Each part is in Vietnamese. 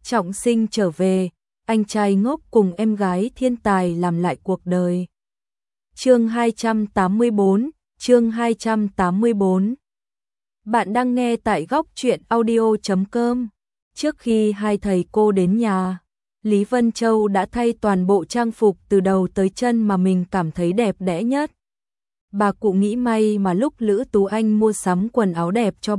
trọng sinh trở về, anh trai ngốc cùng em gái thiên tài làm lại cuộc đời. Chương 284. Bạn đang nghe tại góc truyện audio.com. Trước khi hai thầy cô đến nhà, Lý Vân Châu đã thay toàn bộ trang phục từ đầu tới chân mà mình cảm thấy đẹp đẽ nhất. Bà cụ nghĩ may mà lúc Lữ Tú Anh mua sắm quần áo đẹp cho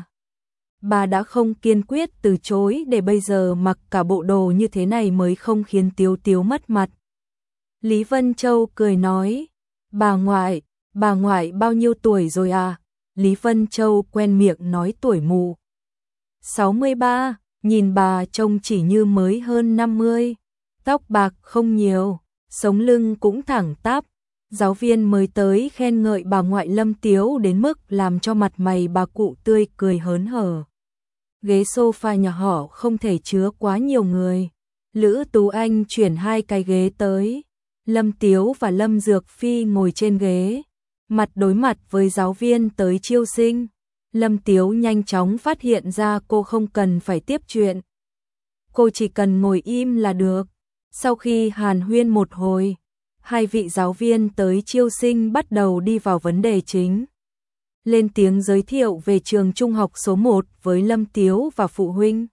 bà đã không kiên quyết từ chối, để bây giờ mặc cả bộ đồ như thế này mới không khiến Tiếu Tiếu mất mặt. Lý Vân Châu cười nói, bà ngoại bao nhiêu tuổi rồi à? Lý Vân Châu quen miệng nói tuổi mụ. 63, nhìn bà trông chỉ như mới hơn 50, tóc bạc không nhiều, sống lưng cũng thẳng tắp. Giáo viên mới tới khen ngợi bà ngoại Lâm Tiếu đến mức làm cho mặt mày bà cụ tươi cười hớn hở. Ghế sofa nhà họ không thể chứa quá nhiều người. Lữ Tú Anh chuyển 2 cái ghế tới. Lâm Tiếu và Lâm Dược Phi ngồi trên ghế, mặt đối mặt với giáo viên tới chiêu sinh. Lâm Tiếu nhanh chóng phát hiện ra cô không cần phải tiếp chuyện. Cô chỉ cần ngồi im là được. Sau khi hàn huyên một hồi, hai vị giáo viên tới chiêu sinh bắt đầu đi vào vấn đề chính. Lên tiếng giới thiệu về trường trung học số 1 với Lâm Tiếu và phụ huynh.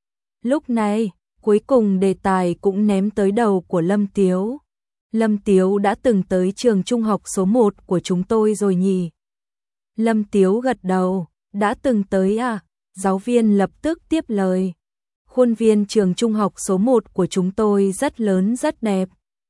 Lúc này, cuối cùng đề tài cũng ném tới đầu của Lâm Tiếu. Lâm Tiếu đã từng tới trường trung học số 1 của chúng tôi rồi nhỉ? Lâm Tiếu gật đầu, đã từng tới à? Giáo viên lập tức tiếp lời. Khuôn viên trường trung học số 1 của chúng tôi rất lớn rất đẹp.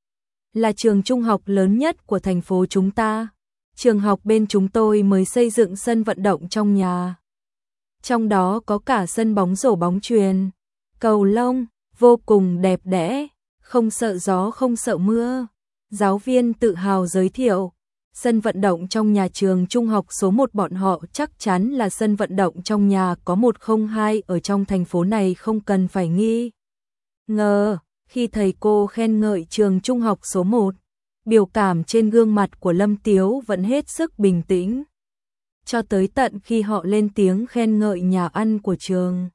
Là trường trung học lớn nhất của thành phố chúng ta. Trường học bên chúng tôi mới xây dựng sân vận động trong nhà. Trong đó có cả sân bóng rổ bóng chuyền, cầu lông, vô cùng đẹp đẽ, không sợ gió không sợ mưa. Giáo viên tự hào giới thiệu, sân vận động trong nhà trường trung học số 1 bọn họ chắc chắn là sân vận động trong nhà có 102 ở trong thành phố này, không cần phải nghi ngờ. Khi thầy cô khen ngợi trường trung học số 1, biểu cảm trên gương mặt của Lâm Tiếu vẫn hết sức bình tĩnh. Cho tới tận khi họ lên tiếng khen ngợi nhà ăn của trường.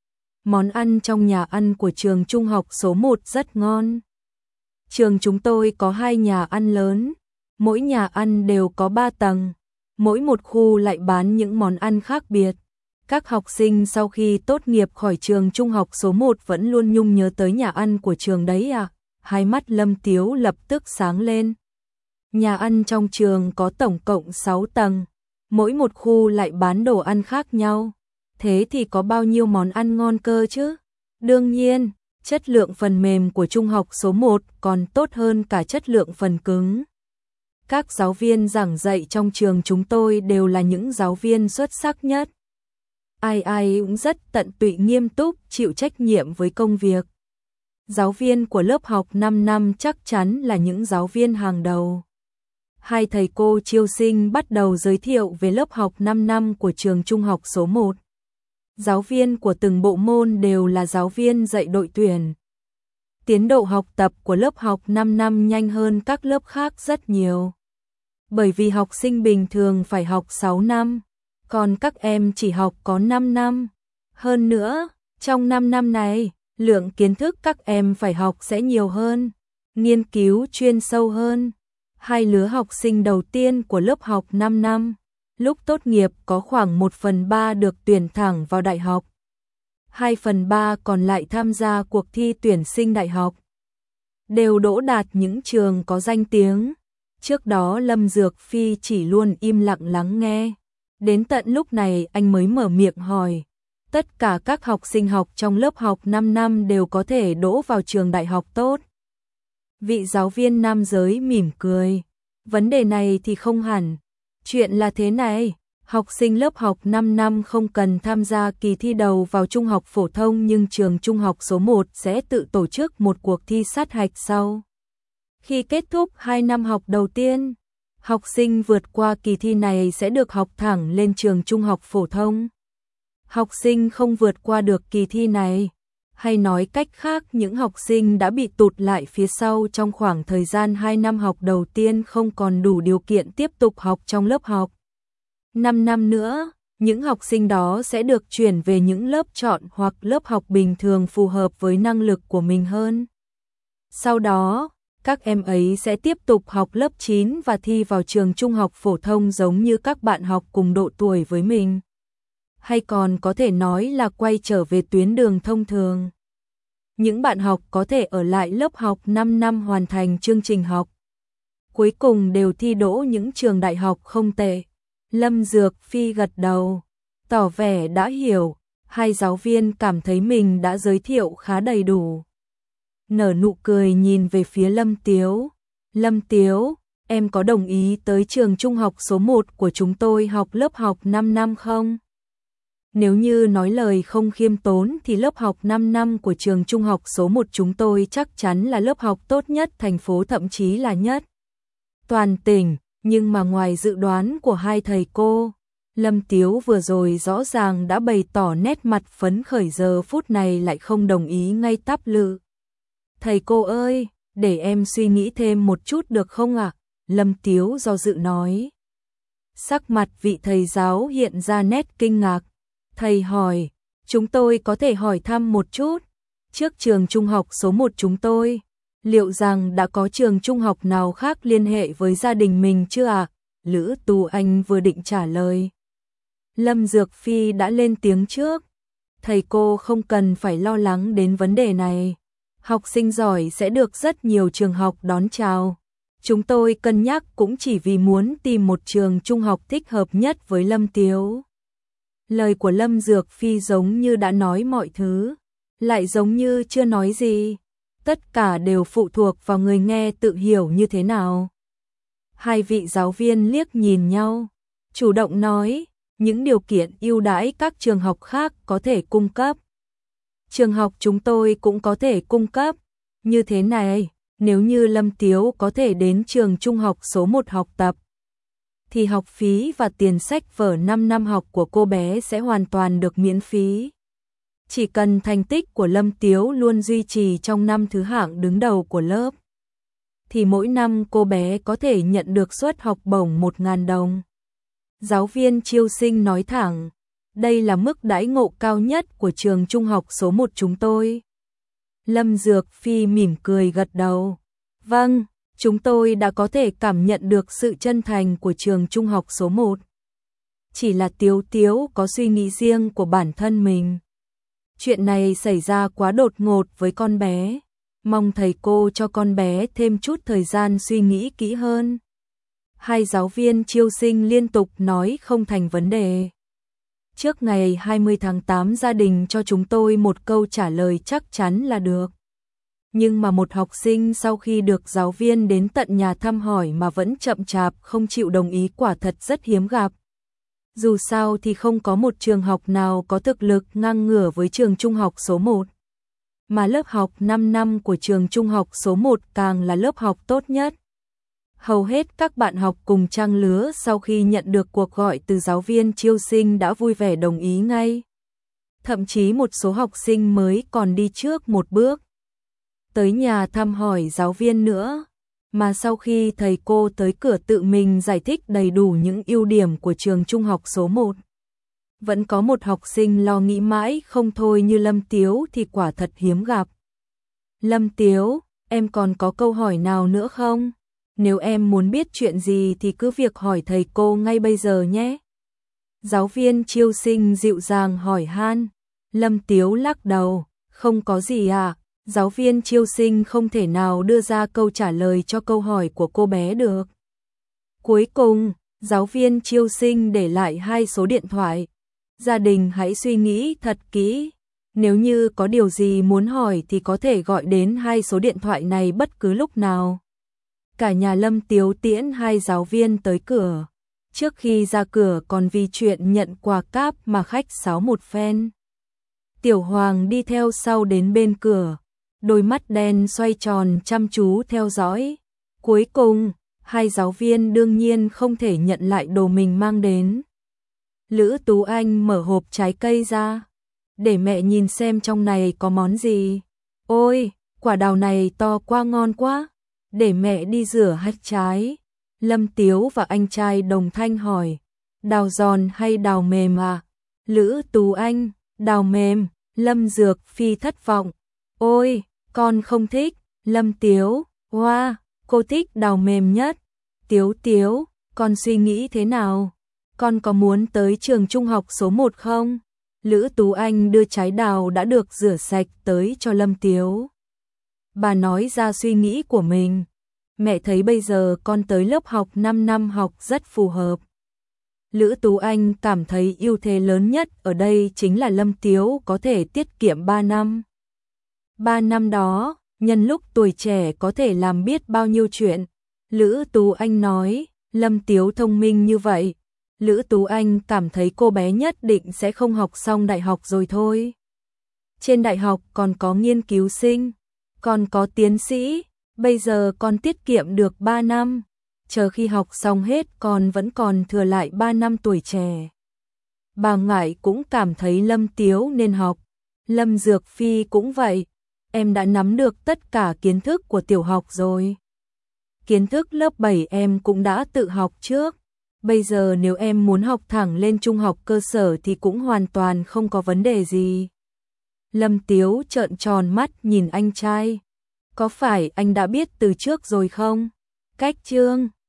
Món ăn trong nhà ăn của trường trung học số 1 rất ngon. Trường chúng tôi có 2 nhà ăn lớn, mỗi nhà ăn đều có 3 tầng, mỗi một khu lại bán những món ăn khác biệt. Các học sinh sau khi tốt nghiệp khỏi trường trung học số 1 vẫn luôn nhung nhớ tới nhà ăn của trường đấy à? Hai mắt Lâm Tiếu lập tức sáng lên. Nhà ăn trong trường có tổng cộng 6 tầng, mỗi một khu lại bán đồ ăn khác nhau. Thế thì có bao nhiêu món ăn ngon cơ chứ? Đương nhiên, chất lượng phần mềm của trung học số 1 còn tốt hơn cả chất lượng phần cứng. Các giáo viên giảng dạy trong trường chúng tôi đều là những giáo viên xuất sắc nhất. Ai cũng rất tận tụy nghiêm túc, chịu trách nhiệm với công việc. Giáo viên của lớp học 5 năm chắc chắn là những giáo viên hàng đầu. Hai thầy cô chiêu sinh bắt đầu giới thiệu về lớp học 5 năm của trường trung học số 1. Giáo viên của từng bộ môn đều là giáo viên dạy đội tuyển. Tiến độ học tập của lớp học 5 năm nhanh hơn các lớp khác rất nhiều. Bởi vì học sinh bình thường phải học 6 năm, còn các em chỉ học có 5 năm. Hơn nữa, trong 5 năm này, lượng kiến thức các em phải học sẽ nhiều hơn, nghiên cứu chuyên sâu hơn. Hai lứa học sinh đầu tiên của lớp học 5 năm, lúc tốt nghiệp có khoảng 1/3 được tuyển thẳng vào đại học. 2/3 còn lại tham gia cuộc thi tuyển sinh đại học, đều đỗ đạt những trường có danh tiếng. Trước đó Lâm Dược Phi chỉ luôn im lặng lắng nghe. Đến tận lúc này anh mới mở miệng hỏi. Tất cả các học sinh học trong lớp học 5 năm đều có thể đỗ vào trường đại học tốt. Vị giáo viên nam giới mỉm cười. Vấn đề này thì không hẳn. Chuyện là thế này, học sinh lớp học 5 năm không cần tham gia kỳ thi đầu vào trung học phổ thông, nhưng trường trung học số 1 sẽ tự tổ chức một cuộc thi sát hạch sau. Khi kết thúc 2 năm học đầu tiên, học sinh vượt qua kỳ thi này sẽ được học thẳng lên trường trung học phổ thông. Học sinh không vượt qua được kỳ thi này, hay nói cách khác những học sinh đã bị tụt lại phía sau trong khoảng thời gian 2 năm học đầu tiên không còn đủ điều kiện tiếp tục học trong lớp học 5 năm nữa, Những học sinh đó sẽ được chuyển về những lớp chọn hoặc lớp học bình thường phù hợp với năng lực của mình hơn. Sau đó, các em ấy sẽ tiếp tục học lớp 9 và thi vào trường trung học phổ thông giống như các bạn học cùng độ tuổi với mình. Hay còn có thể nói là quay trở về tuyến đường thông thường. Những bạn học có thể ở lại lớp học 5 năm hoàn thành chương trình học. Cuối cùng đều thi đỗ những trường đại học không tệ. Lâm Dược Phi gật đầu, tỏ vẻ đã hiểu, hai giáo viên cảm thấy mình đã giới thiệu khá đầy đủ. Nở nụ cười nhìn về phía Lâm Tiếu. Lâm Tiếu, em có đồng ý tới trường trung học số 1 của chúng tôi học lớp học 5 năm không? Nếu như nói lời không khiêm tốn thì lớp học 5 năm của trường trung học số 1 chúng tôi chắc chắn là lớp học tốt nhất thành phố, thậm chí là nhất toàn tỉnh, nhưng mà ngoài dự đoán của hai thầy cô, Lâm Tiếu vừa rồi rõ ràng đã bày tỏ nét mặt phấn khởi, giờ phút này lại không đồng ý ngay tắp lự. Thầy cô ơi, để em suy nghĩ thêm một chút được không ạ? Lâm Tiếu do dự nói. Sắc mặt vị thầy giáo hiện ra nét kinh ngạc. Thầy hỏi, chúng tôi có thể hỏi thăm một chút, trước trường trung học số 1 chúng tôi, liệu rằng đã có trường trung học nào khác liên hệ với gia đình mình chưa ạ? Lữ Tú Anh vừa định trả lời. Lâm Dược Phi đã lên tiếng trước. Thầy cô không cần phải lo lắng đến vấn đề này. Học sinh giỏi sẽ được rất nhiều trường học đón chào. Chúng tôi cân nhắc cũng chỉ vì muốn tìm một trường trung học thích hợp nhất với Lâm Tiếu. Lời của Lâm Dược Phi giống như đã nói mọi thứ, lại giống như chưa nói gì. Tất cả đều phụ thuộc vào người nghe tự hiểu như thế nào. Hai vị giáo viên liếc nhìn nhau, chủ động nói, những điều kiện ưu đãi các trường học khác có thể cung cấp. Trường học chúng tôi cũng có thể cung cấp. Như thế này, nếu như Lâm Tiếu có thể đến trường trung học số 1 học tập, thì học phí và tiền sách vở 5 năm học của cô bé sẽ hoàn toàn được miễn phí. Chỉ cần thành tích của Lâm Tiếu luôn duy trì trong năm thứ hạng đứng đầu của lớp, thì mỗi năm cô bé có thể nhận được suất học bổng 1.000 đồng. Giáo viên chiêu sinh nói thẳng, đây là mức đãi ngộ cao nhất của trường trung học số 1 chúng tôi. Lâm Dược Phi mỉm cười gật đầu. Vâng, chúng tôi đã có thể cảm nhận được sự chân thành của trường trung học số 1. Chỉ là Tiếu Tiếu có suy nghĩ riêng của bản thân mình. Chuyện này xảy ra quá đột ngột với con bé. Mong thầy cô cho con bé thêm chút thời gian suy nghĩ kỹ hơn. Hai giáo viên chiêu sinh liên tục nói không thành vấn đề. Trước ngày 20 tháng 8 gia đình cho chúng tôi một câu trả lời chắc chắn là được. Nhưng mà một học sinh sau khi được giáo viên đến tận nhà thăm hỏi mà vẫn chậm chạp không chịu đồng ý quả thật rất hiếm gặp. Dù sao thì không có một trường học nào có thực lực ngang ngửa với trường trung học số 1. Mà lớp học 5 năm của trường trung học số 1 càng là lớp học tốt nhất. Hầu hết các bạn học cùng trang lứa sau khi nhận được cuộc gọi từ giáo viên chiêu sinh đã vui vẻ đồng ý ngay. Thậm chí một số học sinh mới còn đi trước một bước tới nhà thăm hỏi giáo viên nữa. Mà sau khi thầy cô tới cửa tự mình giải thích đầy đủ những ưu điểm của trường trung học số 1, vẫn có một học sinh lo nghĩ mãi không thôi như Lâm Tiếu thì quả thật hiếm gặp. Lâm Tiếu, em còn có câu hỏi nào nữa không? Nếu em muốn biết chuyện gì thì cứ việc hỏi thầy cô ngay bây giờ nhé. Giáo viên chiêu sinh dịu dàng hỏi han. Lâm Tiếu lắc đầu, không có gì ạ. Giáo viên chiêu sinh không thể nào đưa ra câu trả lời cho câu hỏi của cô bé được. Cuối cùng, giáo viên chiêu sinh để lại 2 số điện thoại. Gia đình hãy suy nghĩ thật kỹ. Nếu như có điều gì muốn hỏi thì có thể gọi đến 2 số điện thoại này bất cứ lúc nào. Cả nhà Lâm Tiếu tiễn 2 giáo viên tới cửa. Trước khi ra cửa còn vì chuyện nhận quà cáp mà khách sáo một phen. Tiểu Hoàng đi theo sau đến bên cửa, đôi mắt đen xoay tròn chăm chú theo dõi. Cuối cùng, 2 giáo viên đương nhiên không thể nhận lại đồ mình mang đến. Lữ Tú Anh mở hộp trái cây ra, để mẹ nhìn xem trong này có món gì. Ôi, quả đào này to quá, ngon quá, để mẹ đi rửa hạch trái. Lâm Tiếu và anh trai đồng thanh hỏi. đào giòn hay đào mềm à? Lữ Tú Anh, đào mềm. Lâm Dược Phi thất vọng. Ôi, con không thích. Lâm Tiếu, hoa, cô thích đào mềm nhất. Tiếu Tiếu, con suy nghĩ thế nào? Con có muốn tới trường trung học số 1 không? Lữ Tú Anh đưa trái đào đã được rửa sạch tới cho Lâm Tiếu. Bà nói ra suy nghĩ của mình. Mẹ thấy bây giờ con tới lớp học 5 năm học rất phù hợp. Lữ Tú Anh cảm thấy ưu thế lớn nhất ở đây chính là Lâm Tiếu có thể tiết kiệm 3 năm. 3 năm đó, nhân lúc tuổi trẻ có thể làm biết bao nhiêu chuyện. Lữ Tú Anh nói, Lâm Tiếu thông minh như vậy. Lữ Tú Anh cảm thấy cô bé nhất định sẽ không học xong đại học rồi thôi. Trên đại học còn có nghiên cứu sinh, còn có tiến sĩ, bây giờ con tiết kiệm được 3 năm. Chờ khi học xong hết con vẫn còn thừa lại 3 năm tuổi trẻ. Bà Ngải cũng cảm thấy Lâm Tiếu nên học. Lâm Dược Phi cũng vậy. Em đã nắm được tất cả kiến thức của tiểu học rồi. Kiến thức lớp 7 em cũng đã tự học trước. Bây giờ nếu em muốn học thẳng lên trung học cơ sở thì cũng hoàn toàn không có vấn đề gì. Lâm Tiếu trợn tròn mắt nhìn anh trai. Có phải anh đã biết từ trước rồi không? Cách chương